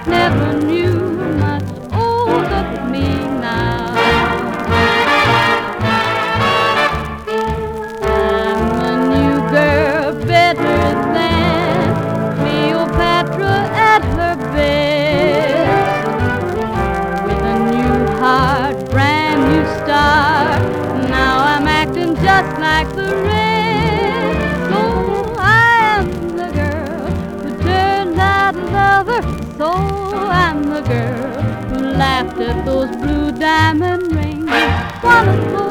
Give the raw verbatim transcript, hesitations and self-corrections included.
never knew much. Oh, look at me now. I'm a new girl, better than Cleopatra at her best. With a new heart, brand new start, now I'm acting just like the rest. So I am the girl who turned out a lover. So I'm the girl who laughed at those blue diamond rings. Wonderful